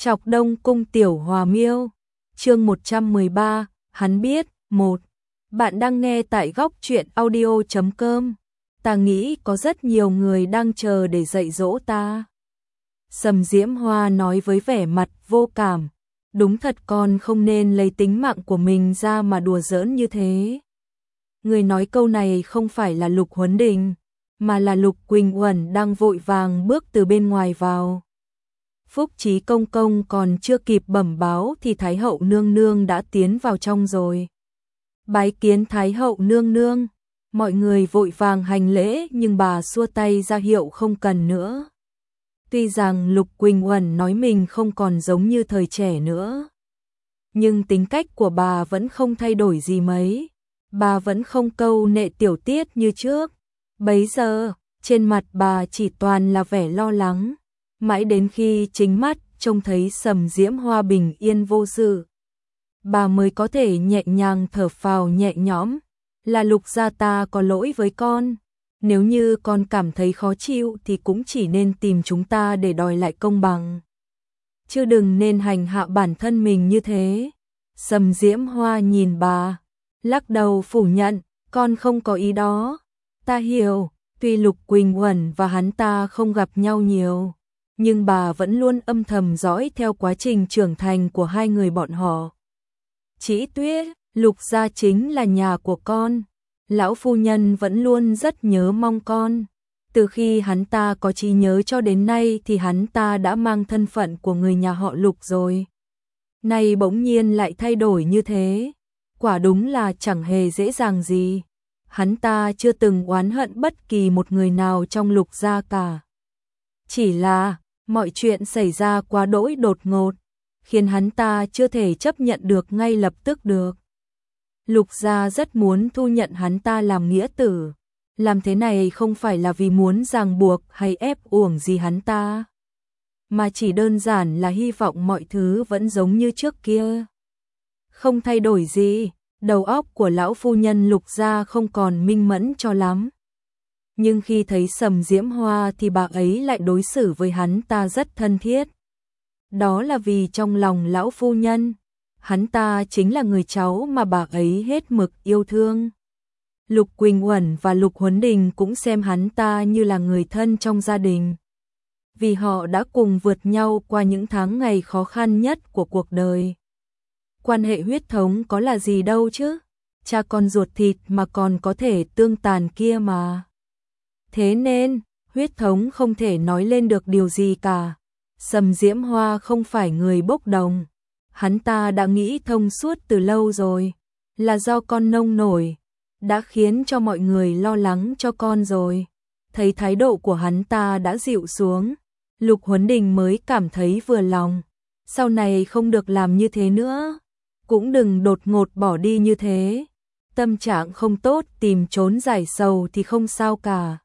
Trọc Đông Cung Tiểu Hòa Miêu, chương 113, hắn biết. 1. Bạn đang nghe tại góc truyện audio.com. Ta nghĩ có rất nhiều người đang chờ để dạy dỗ ta. Sầm Diễm Hoa nói với vẻ mặt vô cảm. Đúng thật con không nên lấy tính mạng của mình ra mà đùa giỡn như thế. Người nói câu này không phải là Lục Huấn Đình, mà là Lục Quỳnh Uẩn đang vội vàng bước từ bên ngoài vào. Phúc Trí công công còn chưa kịp bẩm báo thì Thái hậu nương nương đã tiến vào trong rồi. Bái kiến Thái hậu nương nương. Mọi người vội vàng hành lễ nhưng bà xua tay ra hiệu không cần nữa. Tuy rằng Lục Quỳnh Uẩn nói mình không còn giống như thời trẻ nữa, nhưng tính cách của bà vẫn không thay đổi gì mấy. Bà vẫn không câu nệ tiểu tiết như trước. Bấy giờ, trên mặt bà chỉ toàn là vẻ lo lắng. Mãi đến khi chính mắt trông thấy Sầm Diễm Hoa bình yên vô sự, bà mới có thể nhẹ nhàng thở phào nhẹ nhõm. Là Lục gia ta có lỗi với con. Nếu như con cảm thấy khó chịu thì cũng chỉ nên tìm chúng ta để đòi lại công bằng, chứ đừng nên hành hạ bản thân mình như thế. Sầm Diễm Hoa nhìn bà, lắc đầu phủ nhận, con không có ý đó. Ta hiểu, tuy Lục Quỳnh Uẩn và hắn ta không gặp nhau nhiều, nhưng bà vẫn luôn âm thầm dõi theo quá trình trưởng thành của hai người bọn họ. Chỉ Tuyết, Lục gia chính là nhà của con. Lão phu nhân vẫn luôn rất nhớ mong con. Từ khi hắn ta có trí nhớ cho đến nay thì hắn ta đã mang thân phận của người nhà họ Lục rồi. Nay bỗng nhiên lại thay đổi như thế, quả đúng là chẳng hề dễ dàng gì. Hắn ta chưa từng oán hận bất kỳ một người nào trong Lục gia cả. Chỉ là mọi chuyện xảy ra quá đỗi đột ngột, khiến hắn ta chưa thể chấp nhận được ngay lập tức được. Lục gia rất muốn thu nhận hắn ta làm nghĩa tử. Làm thế này không phải là vì muốn ràng buộc hay ép uổng gì hắn ta, mà chỉ đơn giản là hy vọng mọi thứ vẫn giống như trước kia, không thay đổi gì. Đầu óc của lão phu nhân Lục gia không còn minh mẫn cho lắm. Nhưng khi thấy Sầm Diễm Hoa thì bà ấy lại đối xử với hắn ta rất thân thiết. Đó là vì trong lòng lão phu nhân, hắn ta chính là người cháu mà bà ấy hết mực yêu thương. Lục Quỳnh Uẩn và Lục Huấn Đình cũng xem hắn ta như là người thân trong gia đình, vì họ đã cùng vượt nhau qua những tháng ngày khó khăn nhất của cuộc đời. Quan hệ huyết thống có là gì đâu chứ, cha con ruột thịt mà còn có thể tương tàn kia mà. Thế nên, huyết thống không thể nói lên được điều gì cả. Sầm Diễm Hoa không phải người bốc đồng. Hắn ta đã nghĩ thông suốt từ lâu rồi, là do con nông nổi, đã khiến cho mọi người lo lắng cho con rồi. Thấy thái độ của hắn ta đã dịu xuống, Lục Huấn Đình mới cảm thấy vừa lòng. Sau này không được làm như thế nữa, cũng đừng đột ngột bỏ đi như thế. Tâm trạng không tốt tìm trốn giải sầu thì không sao cả.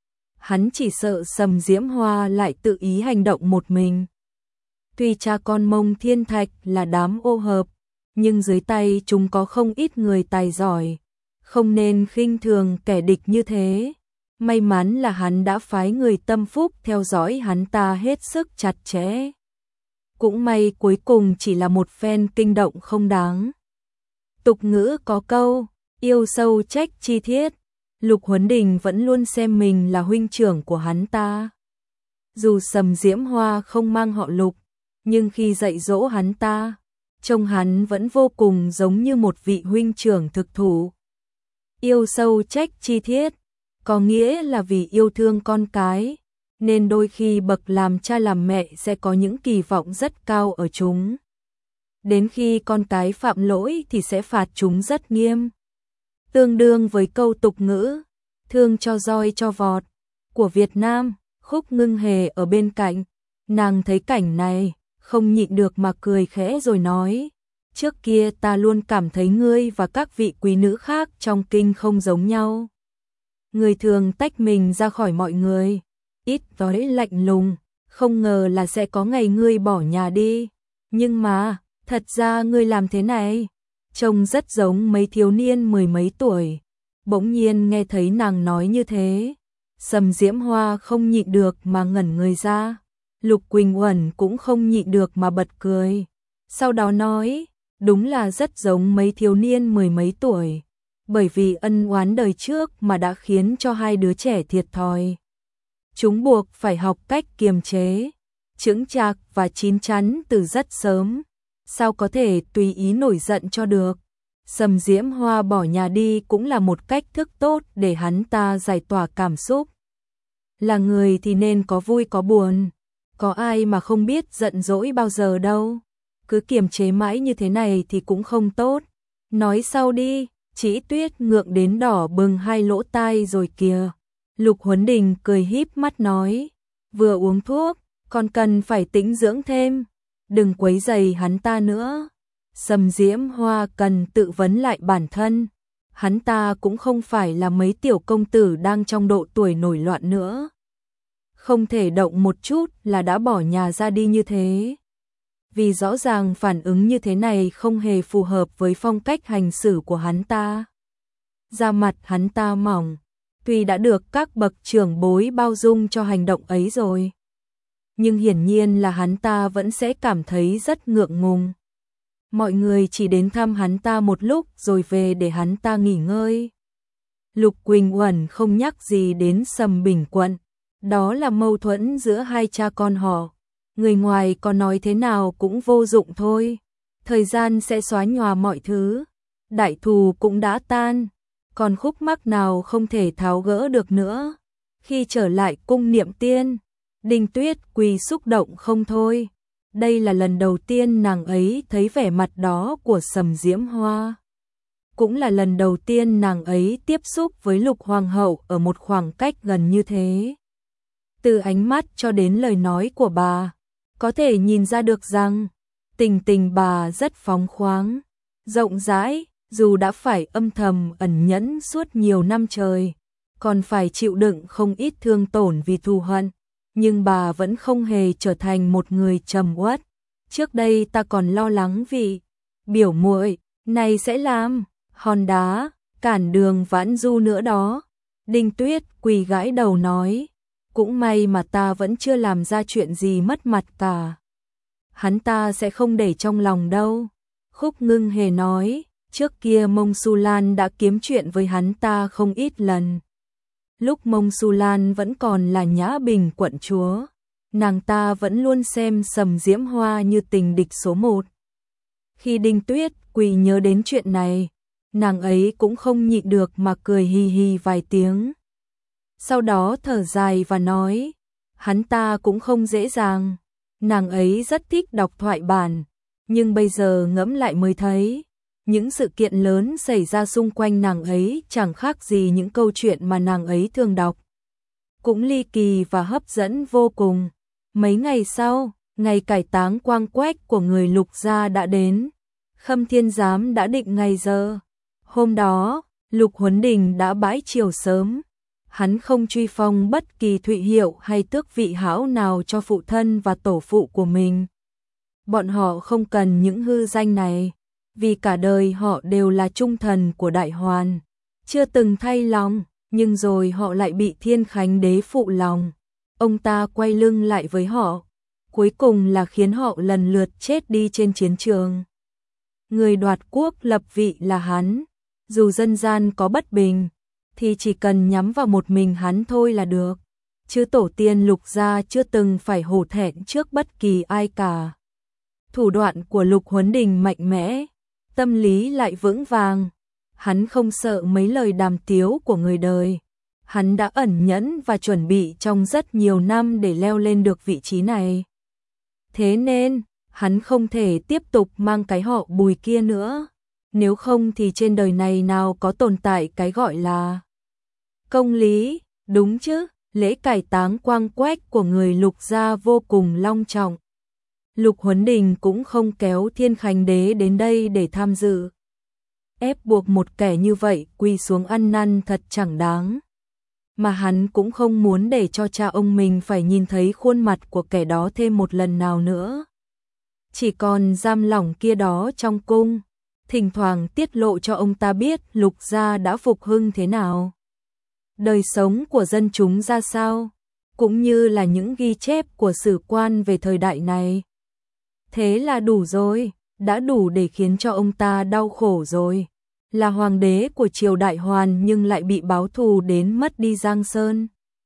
Hắn chỉ sợ Sầm Diễm Hoa lại tự ý hành động một mình. Tuy cha con Mông Thiên Thạch là đám ô hợp, nhưng dưới tay chúng có không ít người tài giỏi, không nên khinh thường kẻ địch như thế. May mắn là hắn đã phái người tâm phúc theo dõi hắn ta hết sức chặt chẽ. Cũng may cuối cùng chỉ là một phen kinh động không đáng. Tục ngữ có câu, yêu sâu trách chi thiết. Lục Huấn Đình vẫn luôn xem mình là huynh trưởng của hắn ta. Dù Sầm Diễm Hoa không mang họ Lục, nhưng khi dạy dỗ hắn ta, trông hắn vẫn vô cùng giống như một vị huynh trưởng thực thụ. Yêu sâu trách chi thiết, có nghĩa là vì yêu thương con cái, nên đôi khi bậc làm cha làm mẹ sẽ có những kỳ vọng rất cao ở chúng. Đến khi con cái phạm lỗi thì sẽ phạt chúng rất nghiêm. Tương đương với câu tục ngữ, thương cho roi cho vọt, của Việt Nam. Khúc Ngưng Hề ở bên cạnh, nàng thấy cảnh này, không nhịn được mà cười khẽ rồi nói, trước kia ta luôn cảm thấy ngươi và các vị quý nữ khác trong kinh không giống nhau. Người thường tách mình ra khỏi mọi người, ít nói lạnh lùng, không ngờ là sẽ có ngày ngươi bỏ nhà đi. Nhưng mà, thật ra ngươi làm thế này, trông rất giống mấy thiếu niên mười mấy tuổi. Bỗng nhiên nghe thấy nàng nói như thế, Sầm Diễm Hoa không nhịn được mà ngẩn người ra. Lục Quỳnh Uẩn cũng không nhịn được mà bật cười. Sau đó nói, đúng là rất giống mấy thiếu niên mười mấy tuổi, bởi vì ân oán đời trước mà đã khiến cho hai đứa trẻ thiệt thòi. Chúng buộc phải học cách kiềm chế, chững chạc và chín chắn từ rất sớm, sao có thể tùy ý nổi giận cho được. Sầm Diễm Hoa bỏ nhà đi cũng là một cách thức tốt để hắn ta giải tỏa cảm xúc. Là người thì nên có vui có buồn, có ai mà không biết giận dỗi bao giờ đâu. Cứ kiềm chế mãi như thế này thì cũng không tốt. Nói sau đi, Chỉ Tuyết ngượng đến đỏ bừng hai lỗ tai rồi kìa. Lục Huấn Đình cười híp mắt nói, vừa uống thuốc, còn cần phải tĩnh dưỡng thêm, đừng quấy rầy hắn ta nữa. Sầm Diễm Hoa cần tự vấn lại bản thân, hắn ta cũng không phải là mấy tiểu công tử đang trong độ tuổi nổi loạn nữa. Không thể động một chút là đã bỏ nhà ra đi như thế. Vì rõ ràng phản ứng như thế này không hề phù hợp với phong cách hành xử của hắn ta. Da mặt hắn ta mỏng, tuy đã được các bậc trưởng bối bao dung cho hành động ấy rồi, nhưng hiển nhiên là hắn ta vẫn sẽ cảm thấy rất ngượng ngùng. Mọi người chỉ đến thăm hắn ta một lúc rồi về để hắn ta nghỉ ngơi. Lục Quỳnh Uẩn không nhắc gì đến Sầm Bình Quận, đó là mâu thuẫn giữa hai cha con họ. Người ngoài có nói thế nào cũng vô dụng thôi, thời gian sẽ xóa nhòa mọi thứ, đại thù cũng đã tan, còn khúc mắc nào không thể tháo gỡ được nữa. Khi trở lại cung Niệm Tiên, Đinh Tuyết Quỳ xúc động không thôi, đây là lần đầu tiên nàng ấy thấy vẻ mặt đó của Sầm Diễm Hoa. Cũng là lần đầu tiên nàng ấy tiếp xúc với Lục Hoàng hậu ở một khoảng cách gần như thế. Từ ánh mắt cho đến lời nói của bà, có thể nhìn ra được rằng tình tình bà rất phóng khoáng, rộng rãi, dù đã phải âm thầm ẩn nhẫn suốt nhiều năm trời, còn phải chịu đựng không ít thương tổn vì thù hận, nhưng bà vẫn không hề trở thành một người trầm uất. Trước đây ta còn lo lắng vì biểu muội này sẽ làm hòn đá cản đường Vãn Du nữa đó. Đinh Tuyết Quỳ gãi đầu nói, cũng may mà ta vẫn chưa làm ra chuyện gì mất mặt cả. Hắn ta sẽ không để trong lòng đâu. Khúc Ngưng Hề nói, trước kia Mông Su Lan đã kiếm chuyện với hắn ta không ít lần. Lúc Mông Su Lan vẫn còn là Nhã Bình quận chúa, nàng ta vẫn luôn xem Sầm Diễm Hoa như tình địch số một. Khi Đinh Tuyết Quỳ nhớ đến chuyện này, nàng ấy cũng không nhịn được mà cười hi hi vài tiếng. Sau đó thở dài và nói, hắn ta cũng không dễ dàng, nàng ấy rất thích đọc thoại bản, nhưng bây giờ ngẫm lại mới thấy, những sự kiện lớn xảy ra xung quanh nàng ấy chẳng khác gì những câu chuyện mà nàng ấy thường đọc. Cũng ly kỳ và hấp dẫn vô cùng. Mấy ngày sau, ngày cải táng Quang Quách của người Lục gia đã đến. Khâm Thiên Giám đã định ngày giờ. Hôm đó, Lục Huấn Đình đã bãi triều sớm. Hắn không truy phong bất kỳ thụy hiệu hay tước vị hão nào cho phụ thân và tổ phụ của mình. Bọn họ không cần những hư danh này, vì cả đời họ đều là trung thần của Đại Hoàn, chưa từng thay lòng, nhưng rồi họ lại bị Thiên Khánh Đế phụ lòng. Ông ta quay lưng lại với họ, cuối cùng là khiến họ lần lượt chết đi trên chiến trường. Người đoạt quốc lập vị là hắn, dù dân gian có bất bình, thì chỉ cần nhắm vào một mình hắn thôi là được, chứ tổ tiên Lục gia chưa từng phải hổ thẹn trước bất kỳ ai cả. Thủ đoạn của Lục Huấn Đình mạnh mẽ, tâm lý lại vững vàng, hắn không sợ mấy lời đàm tiếu của người đời. Hắn đã ẩn nhẫn và chuẩn bị trong rất nhiều năm để leo lên được vị trí này. Thế nên, hắn không thể tiếp tục mang cái họ Bùi kia nữa, nếu không thì trên đời này nào có tồn tại cái gọi là công lý, đúng chứ? Lễ cải táng Quang Quách của người Lục gia vô cùng long trọng. Lục Huấn Đình cũng không kéo Thiên Khánh Đế đến đây để tham dự. Ép buộc một kẻ như vậy quỳ xuống ăn năn thật chẳng đáng. Mà hắn cũng không muốn để cho cha ông mình phải nhìn thấy khuôn mặt của kẻ đó thêm một lần nào nữa. Chỉ còn giam lỏng kia đó trong cung, thỉnh thoảng tiết lộ cho ông ta biết Lục gia đã phục hưng thế nào. Đời sống của dân chúng ra sao, cũng như là những ghi chép của sử quan về thời đại này. Thế là đủ rồi, đã đủ để khiến cho ông ta đau khổ rồi. Là hoàng đế của triều Đại Hoàn nhưng lại bị báo thù đến mất đi Giang Sơn.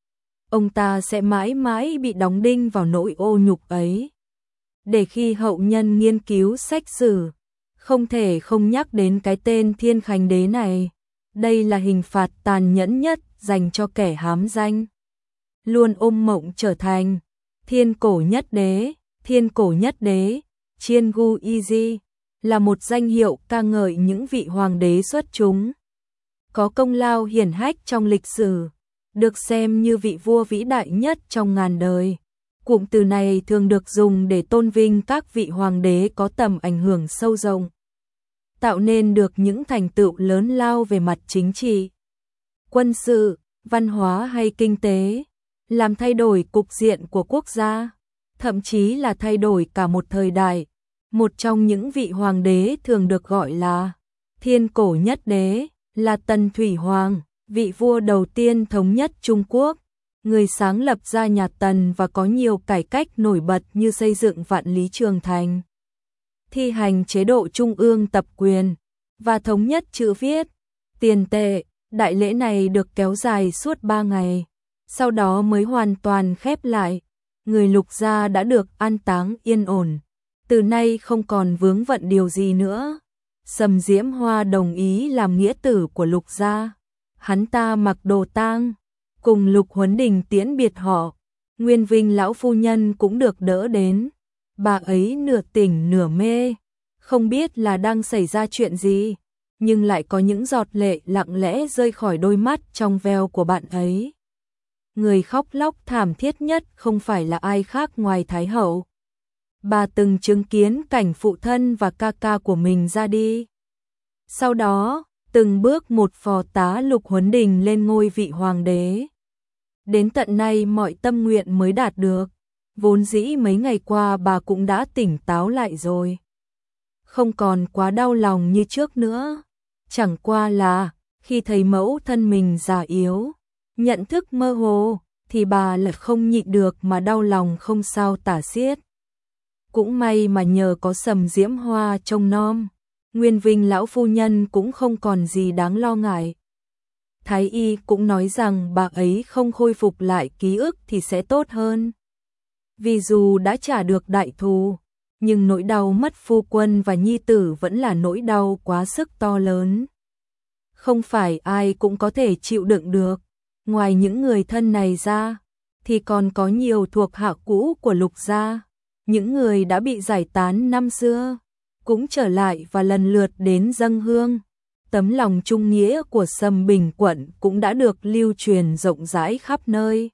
Ông ta sẽ mãi mãi bị đóng đinh vào nỗi ô nhục ấy. Để khi hậu nhân nghiên cứu sách sử, không thể không nhắc đến cái tên Thiên Khánh Đế này. Đây là hình phạt tàn nhẫn nhất dành cho kẻ hám danh. Luôn ôm mộng trở thành Thiên Cổ Nhất Đế. Thiên Cổ Nhất Đế, Chiên Gu Izi, là một danh hiệu ca ngợi những vị hoàng đế xuất chúng, có công lao hiển hách trong lịch sử, được xem như vị vua vĩ đại nhất trong ngàn đời. Cụm từ này thường được dùng để tôn vinh các vị hoàng đế có tầm ảnh hưởng sâu rộng, tạo nên được những thành tựu lớn lao về mặt chính trị, quân sự, văn hóa hay kinh tế, làm thay đổi cục diện của quốc gia, thậm chí là thay đổi cả một thời đại. Một trong những vị hoàng đế thường được gọi là Thiên Cổ Nhất Đế là Tần Thủy Hoàng, vị vua đầu tiên thống nhất Trung Quốc, người sáng lập ra nhà Tần và có nhiều cải cách nổi bật như xây dựng Vạn Lý Trường Thành, thi hành chế độ trung ương tập quyền và thống nhất chữ viết, tiền tệ. Đại lễ này được kéo dài suốt 3 ngày, sau đó mới hoàn toàn khép lại. Người Lục gia đã được an táng yên ổn, từ nay không còn vướng vận điều gì nữa. Sầm Diễm Hoa đồng ý làm nghĩa tử của Lục gia. Hắn ta mặc đồ tang, cùng Lục Huấn Đình tiễn biệt họ. Nguyên Vinh lão phu nhân cũng được đỡ đến. Bà ấy nửa tỉnh nửa mê, không biết là đang xảy ra chuyện gì, nhưng lại có những giọt lệ lặng lẽ rơi khỏi đôi mắt trong veo của bạn ấy. Người khóc lóc thảm thiết nhất không phải là ai khác ngoài Thái hậu. Bà từng chứng kiến cảnh phụ thân và ca ca của mình ra đi. Sau đó, từng bước một phò tá Lục Huấn Đình lên ngôi vị hoàng đế. Đến tận nay mọi tâm nguyện mới đạt được. Vốn dĩ mấy ngày qua bà cũng đã tỉnh táo lại rồi, không còn quá đau lòng như trước nữa. Chẳng qua là khi thấy mẫu thân mình già yếu, nhận thức mơ hồ, thì bà lại không nhịn được mà đau lòng không sao tả xiết. Cũng may mà nhờ có Sầm Diễm Hoa trông nom, Nguyên Vinh lão phu nhân cũng không còn gì đáng lo ngại. Thái y cũng nói rằng bà ấy không khôi phục lại ký ức thì sẽ tốt hơn. Vì dù đã trả được đại thù, nhưng nỗi đau mất phu quân và nhi tử vẫn là nỗi đau quá sức to lớn. Không phải ai cũng có thể chịu đựng được. Ngoài những người thân này ra, thì còn có nhiều thuộc hạ cũ của Lục gia. Những người đã bị giải tán năm xưa, cũng trở lại và lần lượt đến dâng hương. Tấm lòng trung nghĩa của Sầm Bình quận cũng đã được lưu truyền rộng rãi khắp nơi.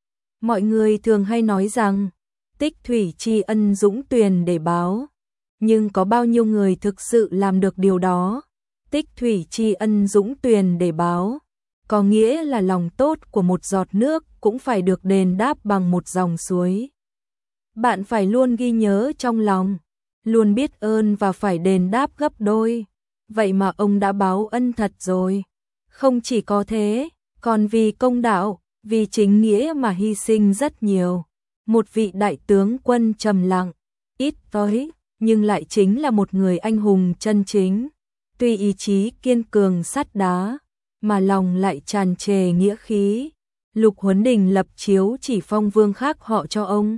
Mọi người thường hay nói rằng, tích thủy tri ân dũng tuyền để báo. Nhưng có bao nhiêu người thực sự làm được điều đó? Tích thủy tri ân dũng tuyền để báo, có nghĩa là lòng tốt của một giọt nước cũng phải được đền đáp bằng một dòng suối. Bạn phải luôn ghi nhớ trong lòng, luôn biết ơn và phải đền đáp gấp đôi. Vậy mà ông đã báo ân thật rồi. Không chỉ có thế, còn vì công đạo, vì chính nghĩa mà hy sinh rất nhiều. Một vị đại tướng quân trầm lặng, ít nói, nhưng lại chính là một người anh hùng chân chính. Tuy ý chí kiên cường sắt đá, mà lòng lại tràn trề nghĩa khí. Lục Huấn Đình lập chiếu chỉ phong vương khác họ cho ông.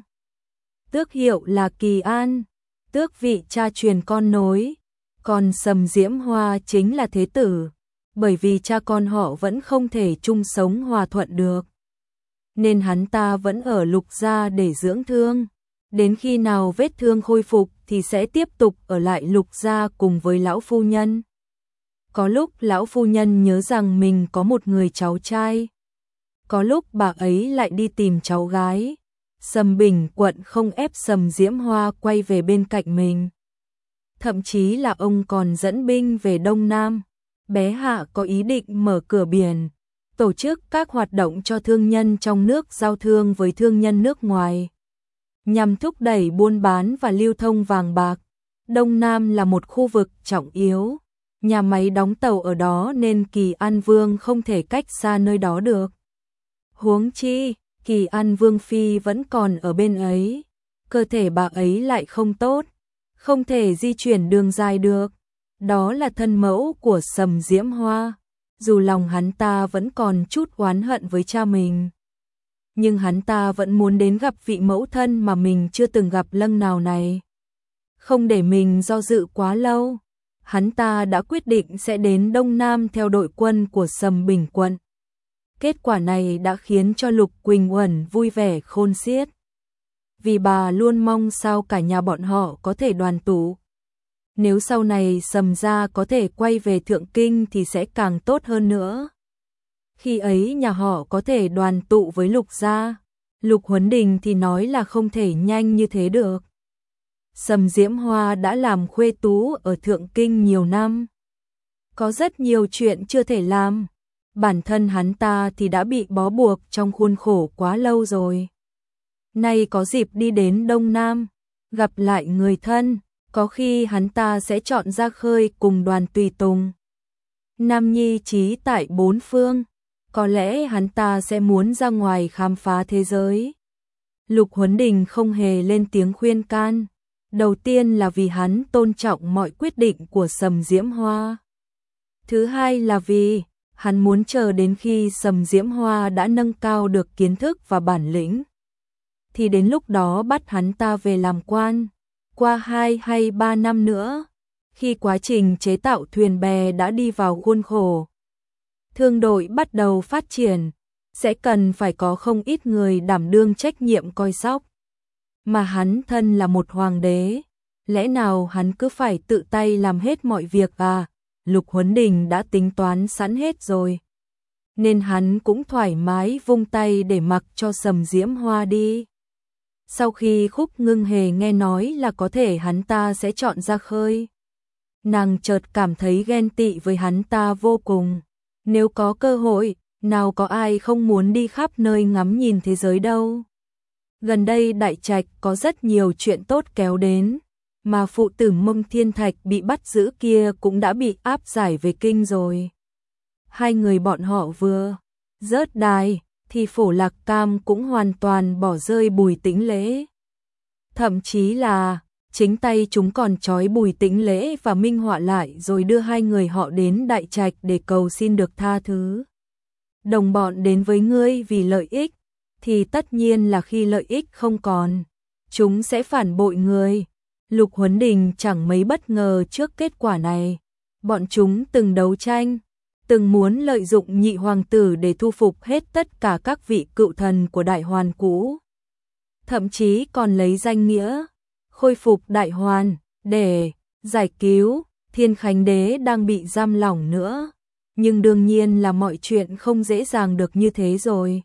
Tước hiệu là Kỳ An, tước vị cha truyền con nối. Còn Sầm Diễm Hoa chính là thế tử, bởi vì cha con họ vẫn không thể chung sống hòa thuận được, nên hắn ta vẫn ở Lục gia để dưỡng thương. Đến khi nào vết thương khôi phục thì sẽ tiếp tục ở lại Lục gia cùng với lão phu nhân. Có lúc lão phu nhân nhớ rằng mình có một người cháu trai, có lúc bà ấy lại đi tìm cháu gái. Sầm Bình quận không ép Sầm Diễm Hoa quay về bên cạnh mình. Thậm chí là ông còn dẫn binh về Đông Nam. Bé Hạ có ý định mở cửa biển, tổ chức các hoạt động cho thương nhân trong nước giao thương với thương nhân nước ngoài, nhằm thúc đẩy buôn bán và lưu thông vàng bạc. Đông Nam là một khu vực trọng yếu, nhà máy đóng tàu ở đó nên Kỳ An Vương không thể cách xa nơi đó được. Huống chi, Kỳ An Vương Phi vẫn còn ở bên ấy, cơ thể bà ấy lại không tốt, không thể di chuyển đường dài được. Đó là thân mẫu của Sầm Diễm Hoa, dù lòng hắn ta vẫn còn chút oán hận với cha mình. Nhưng hắn ta vẫn muốn đến gặp vị mẫu thân mà mình chưa từng gặp lần nào này. Không để mình do dự quá lâu, hắn ta đã quyết định sẽ đến Đông Nam theo đội quân của Sầm Bình Quận. Kết quả này đã khiến cho Lục Quỳnh Uẩn vui vẻ khôn xiết. Vì bà luôn mong sao cả nhà bọn họ có thể đoàn tụ. Nếu sau này Sầm gia có thể quay về Thượng Kinh thì sẽ càng tốt hơn nữa. Khi ấy nhà họ có thể đoàn tụ với Lục gia. Lục Huấn Đình thì nói là không thể nhanh như thế được. Sầm Diễm Hoa đã làm khuê tú ở Thượng Kinh nhiều năm. Có rất nhiều chuyện chưa thể làm. Bản thân hắn ta thì đã bị bó buộc trong khuôn khổ quá lâu rồi. Nay có dịp đi đến Đông Nam, gặp lại người thân, có khi hắn ta sẽ chọn ra khơi cùng đoàn tùy tùng. Nam nhi trí tại bốn phương, có lẽ hắn ta sẽ muốn ra ngoài khám phá thế giới. Lục Huấn Đình không hề lên tiếng khuyên can. Đầu tiên là vì hắn tôn trọng mọi quyết định của Sầm Diễm Hoa. Thứ hai là vì hắn muốn chờ đến khi Sầm Diễm Hoa đã nâng cao được kiến thức và bản lĩnh, thì đến lúc đó bắt hắn ta về làm quan. Qua 2 hay 3 năm nữa, khi quá trình chế tạo thuyền bè đã đi vào khuôn khổ, thương đội bắt đầu phát triển, sẽ cần phải có không ít người đảm đương trách nhiệm coi sóc. Mà hắn thân là một hoàng đế, lẽ nào hắn cứ phải tự tay làm hết mọi việc à? Lục Huấn Đình đã tính toán sẵn hết rồi, nên hắn cũng thoải mái vung tay để mặc cho Sầm Diễm Hoa đi. Sau khi Khúc Ngưng Hề nghe nói là có thể hắn ta sẽ chọn ra khơi, nàng chợt cảm thấy ghen tị với hắn ta vô cùng. Nếu có cơ hội, nào có ai không muốn đi khắp nơi ngắm nhìn thế giới đâu. Gần đây Đại Trạch có rất nhiều chuyện tốt kéo đến, mà phụ tử Mông Thiên Thạch bị bắt giữ kia cũng đã bị áp giải về kinh rồi. Hai người bọn họ vừa rớt đài, thì Phổ Lạc Cam cũng hoàn toàn bỏ rơi Bùi Tĩnh Lễ. Thậm chí là chính tay chúng còn trói Bùi Tĩnh Lễ và Minh Họa lại rồi đưa hai người họ đến Đại Trạch để cầu xin được tha thứ. Đồng bọn đến với ngươi vì lợi ích, thì tất nhiên là khi lợi ích không còn, chúng sẽ phản bội người. Lục Huấn Đình chẳng mấy bất ngờ trước kết quả này. Bọn chúng từng đấu tranh, từng muốn lợi dụng nhị hoàng tử để thu phục hết tất cả các vị cựu thần của Đại Hoàn cũ. Thậm chí còn lấy danh nghĩa khôi phục Đại Hoàn để giải cứu Thiên Khánh Đế đang bị giam lỏng nữa. Nhưng đương nhiên là mọi chuyện không dễ dàng được như thế rồi.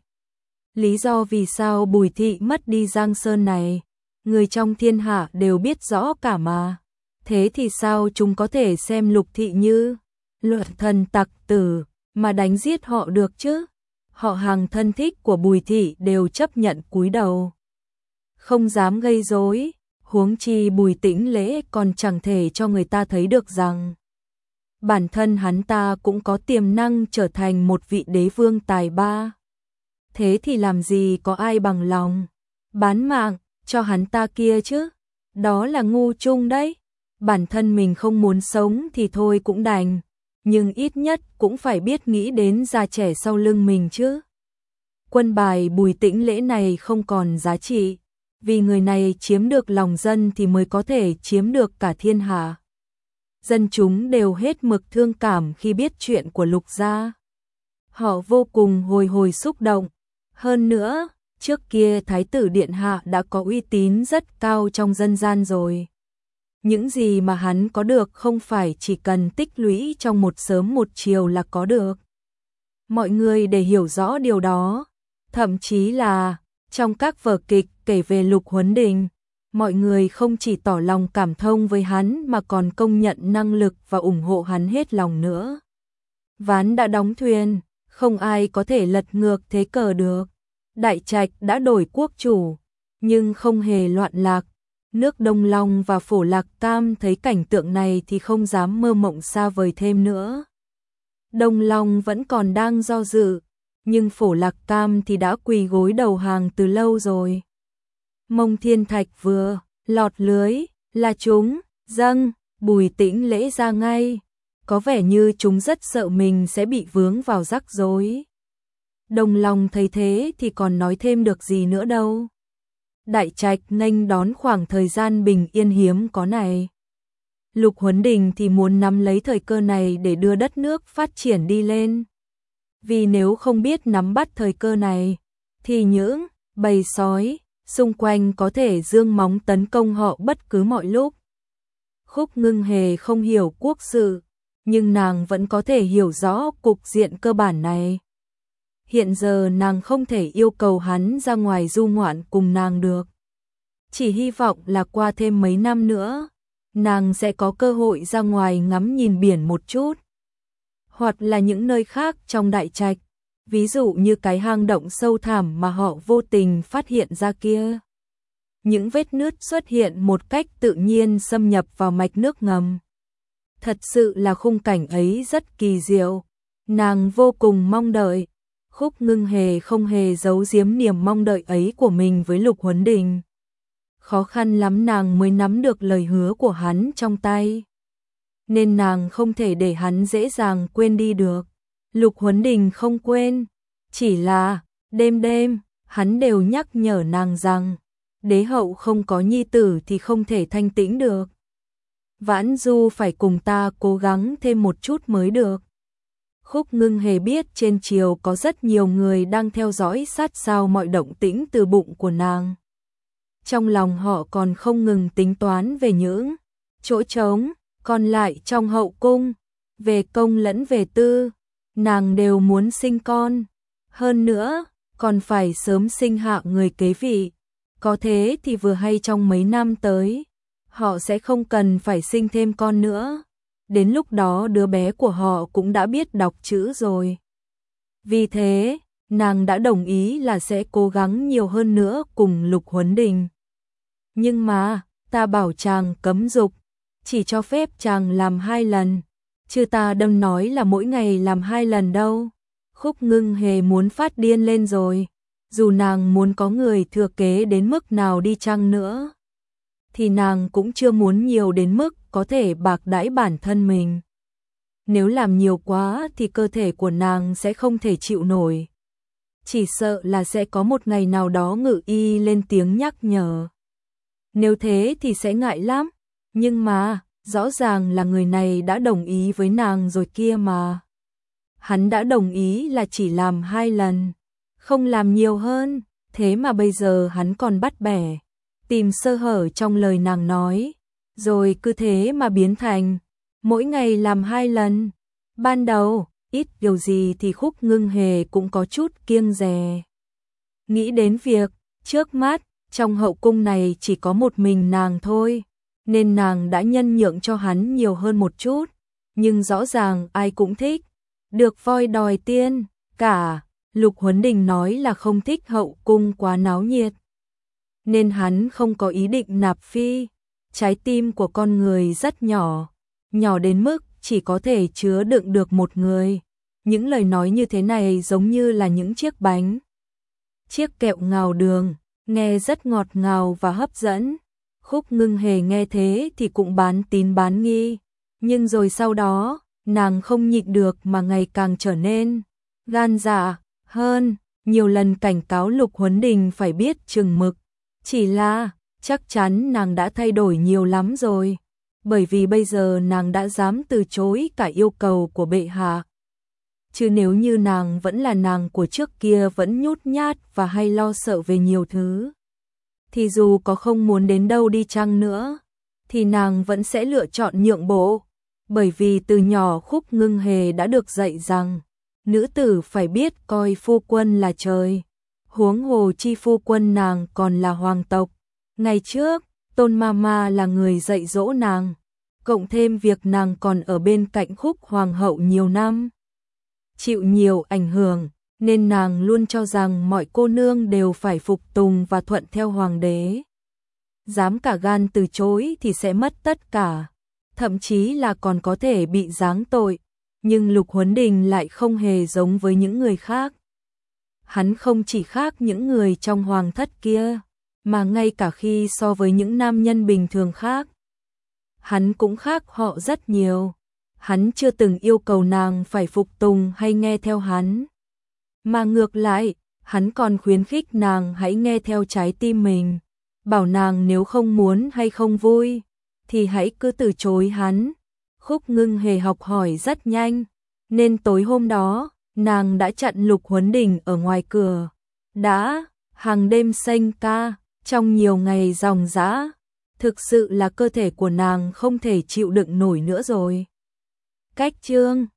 Lý do vì sao Bùi Thị mất đi Giang Sơn này, người trong thiên hạ đều biết rõ cả mà. Thế thì sao chúng có thể xem Lục Thị như luật thần tặc tử mà đánh giết họ được chứ? Họ hàng thân thích của Bùi Thị đều chấp nhận cúi đầu, không dám gây rối, huống chi Bùi Tĩnh Lễ còn chẳng thể cho người ta thấy được rằng bản thân hắn ta cũng có tiềm năng trở thành một vị đế vương tài ba. Thế thì làm gì có ai bằng lòng bán mạng cho hắn ta kia chứ? Đó là ngu chung đấy. Bản thân mình không muốn sống thì thôi cũng đành, nhưng ít nhất cũng phải biết nghĩ đến già trẻ sau lưng mình chứ. Quân bài Bùi Tĩnh Lễ này không còn giá trị, vì người này chiếm được lòng dân thì mới có thể chiếm được cả thiên hạ. Dân chúng đều hết mực thương cảm khi biết chuyện của Lục gia. Họ vô cùng hồi xúc động. Hơn nữa, trước kia Thái tử Điện Hạ đã có uy tín rất cao trong dân gian rồi. Những gì mà hắn có được không phải chỉ cần tích lũy trong một sớm một chiều là có được. Mọi người để hiểu rõ điều đó, thậm chí là trong các vở kịch kể về Lục Huấn Đình, mọi người không chỉ tỏ lòng cảm thông với hắn mà còn công nhận năng lực và ủng hộ hắn hết lòng nữa. Ván đã đóng thuyền, không ai có thể lật ngược thế cờ được. Đại Trạch đã đổi quốc chủ, nhưng không hề loạn lạc. Nước Đông Long và Phổ Lạc Cam thấy cảnh tượng này thì không dám mơ mộng xa vời thêm nữa. Đông Long vẫn còn đang do dự, nhưng Phổ Lạc Cam thì đã quỳ gối đầu hàng từ lâu rồi. Mông Thiên Thạch vừa lọt lưới là chúng dâng Bùi Tĩnh Lễ ra ngay, có vẻ như chúng rất sợ mình sẽ bị vướng vào rắc rối. Đồng Long thấy thế thì còn nói thêm được gì nữa đâu. Đại Trạch nghênh đón khoảng thời gian bình yên hiếm có này. Lục Huấn Đình thì muốn nắm lấy thời cơ này để đưa đất nước phát triển đi lên. Vì nếu không biết nắm bắt thời cơ này, thì những bầy sói xung quanh có thể giương móng tấn công họ bất cứ mọi lúc. Khúc Ngưng Hề không hiểu quốc sự, nhưng nàng vẫn có thể hiểu rõ cục diện cơ bản này. Hiện giờ nàng không thể yêu cầu hắn ra ngoài du ngoạn cùng nàng được. Chỉ hy vọng là qua thêm mấy năm nữa, nàng sẽ có cơ hội ra ngoài ngắm nhìn biển một chút. Hoặc là những nơi khác trong Đại Trạch, ví dụ như cái hang động sâu thẳm mà họ vô tình phát hiện ra kia. Những vết nứt xuất hiện một cách tự nhiên xâm nhập vào mạch nước ngầm. Thật sự là khung cảnh ấy rất kỳ diệu, nàng vô cùng mong đợi. Khúc Ngưng Hề không hề giấu giếm niềm mong đợi ấy của mình với Lục Huấn Đình. Khó khăn lắm nàng mới nắm được lời hứa của hắn trong tay, nên nàng không thể để hắn dễ dàng quên đi được. Lục Huấn Đình không quên, chỉ là đêm đêm hắn đều nhắc nhở nàng rằng đế hậu không có nhi tử thì không thể thanh tĩnh được. Vãn Du phải cùng ta cố gắng thêm một chút mới được. Khúc Ngưng Hề biết trên triều có rất nhiều người đang theo dõi sát sao mọi động tĩnh từ bụng của nàng. Trong lòng họ còn không ngừng tính toán về những chỗ trống còn lại trong hậu cung, về công lẫn về tư, nàng đều muốn sinh con. Hơn nữa, còn phải sớm sinh hạ người kế vị. Có thế thì vừa hay trong mấy năm tới, họ sẽ không cần phải sinh thêm con nữa. Đến lúc đó đứa bé của họ cũng đã biết đọc chữ rồi. Vì thế, nàng đã đồng ý là sẽ cố gắng nhiều hơn nữa cùng Lục Huấn Đình. Nhưng mà, ta bảo chàng cấm dục, chỉ cho phép chàng làm 2 lần, chứ ta đâm nói là mỗi ngày làm 2 lần đâu. Khúc Ngưng Hề muốn phát điên lên rồi, dù nàng muốn có người thừa kế đến mức nào đi chăng nữa, thì nàng cũng chưa muốn nhiều đến mức có thể bạc đãi bản thân mình. Nếu làm nhiều quá thì cơ thể của nàng sẽ không thể chịu nổi. Chỉ sợ là sẽ có một ngày nào đó Ngự Y lên tiếng nhắc nhở. Nếu thế thì sẽ ngại lắm, nhưng mà, rõ ràng là người này đã đồng ý với nàng rồi kia mà. Hắn đã đồng ý là chỉ làm 2 lần, không làm nhiều hơn, thế mà bây giờ hắn còn bắt bẻ, tìm sơ hở trong lời nàng nói, rồi cứ thế mà biến thành mỗi ngày làm 2 lần. Ban đầu, ít điều gì thì Khúc Ngưng Hề cũng có chút kiêng dè. Nghĩ đến việc, trước mắt, trong hậu cung này chỉ có một mình nàng thôi, nên nàng đã nhân nhượng cho hắn nhiều hơn một chút, nhưng rõ ràng ai cũng thích được voi đòi tiên, cả Lục Huấn Đình nói là không thích hậu cung quá náo nhiệt, nên hắn không có ý định nạp phi. Trái tim của con người rất nhỏ, nhỏ đến mức chỉ có thể chứa đựng được một người. Những lời nói như thế này giống như là những chiếc bánh, chiếc kẹo ngào đường, nghe rất ngọt ngào và hấp dẫn. Khúc Ngưng Hề nghe thế thì cũng bán tín bán nghi, nhưng rồi sau đó, nàng không nhịn được mà ngày càng trở nên gan dạ hơn, nhiều lần cảnh cáo Lục Huấn Đình phải biết chừng mực. Chỉ là, chắc chắn nàng đã thay đổi nhiều lắm rồi, bởi vì bây giờ nàng đã dám từ chối cả yêu cầu của bệ hạ. Chứ nếu như nàng vẫn là nàng của trước kia vẫn nhút nhát và hay lo sợ về nhiều thứ, thì dù có không muốn đến đâu đi chăng nữa, thì nàng vẫn sẽ lựa chọn nhượng bộ. Bởi vì từ nhỏ Khúc Ngưng Hề đã được dạy rằng, nữ tử phải biết coi phu quân là trời, huống hồ chi phu quân nàng còn là hoàng tộc. Ngày trước, Tôn Mama là người dạy dỗ nàng, cộng thêm việc nàng còn ở bên cạnh Khúc hoàng hậu nhiều năm, chịu nhiều ảnh hưởng, nên nàng luôn cho rằng mọi cô nương đều phải phục tùng và thuận theo hoàng đế. Dám cả gan từ chối thì sẽ mất tất cả, thậm chí là còn có thể bị giáng tội. Nhưng Lục Huấn Đình lại không hề giống với những người khác. hắn không chỉ khác những người trong hoàng thất kia, mà ngay cả khi so với những nam nhân bình thường khác, hắn cũng khác họ rất nhiều. Hắn chưa từng yêu cầu nàng phải phục tùng hay nghe theo hắn, mà ngược lại, hắn còn khuyến khích nàng hãy nghe theo trái tim mình, bảo nàng nếu không muốn hay không vui, thì hãy cứ từ chối hắn. Khúc Ngưng Hề học hỏi rất nhanh, nên tối hôm đó, nàng đã chặn Lục Huấn Đình ở ngoài cửa, đã hàng đêm xanh ca, trong nhiều ngày ròng rã, thực sự là cơ thể của nàng không thể chịu đựng nổi nữa rồi. Cách chương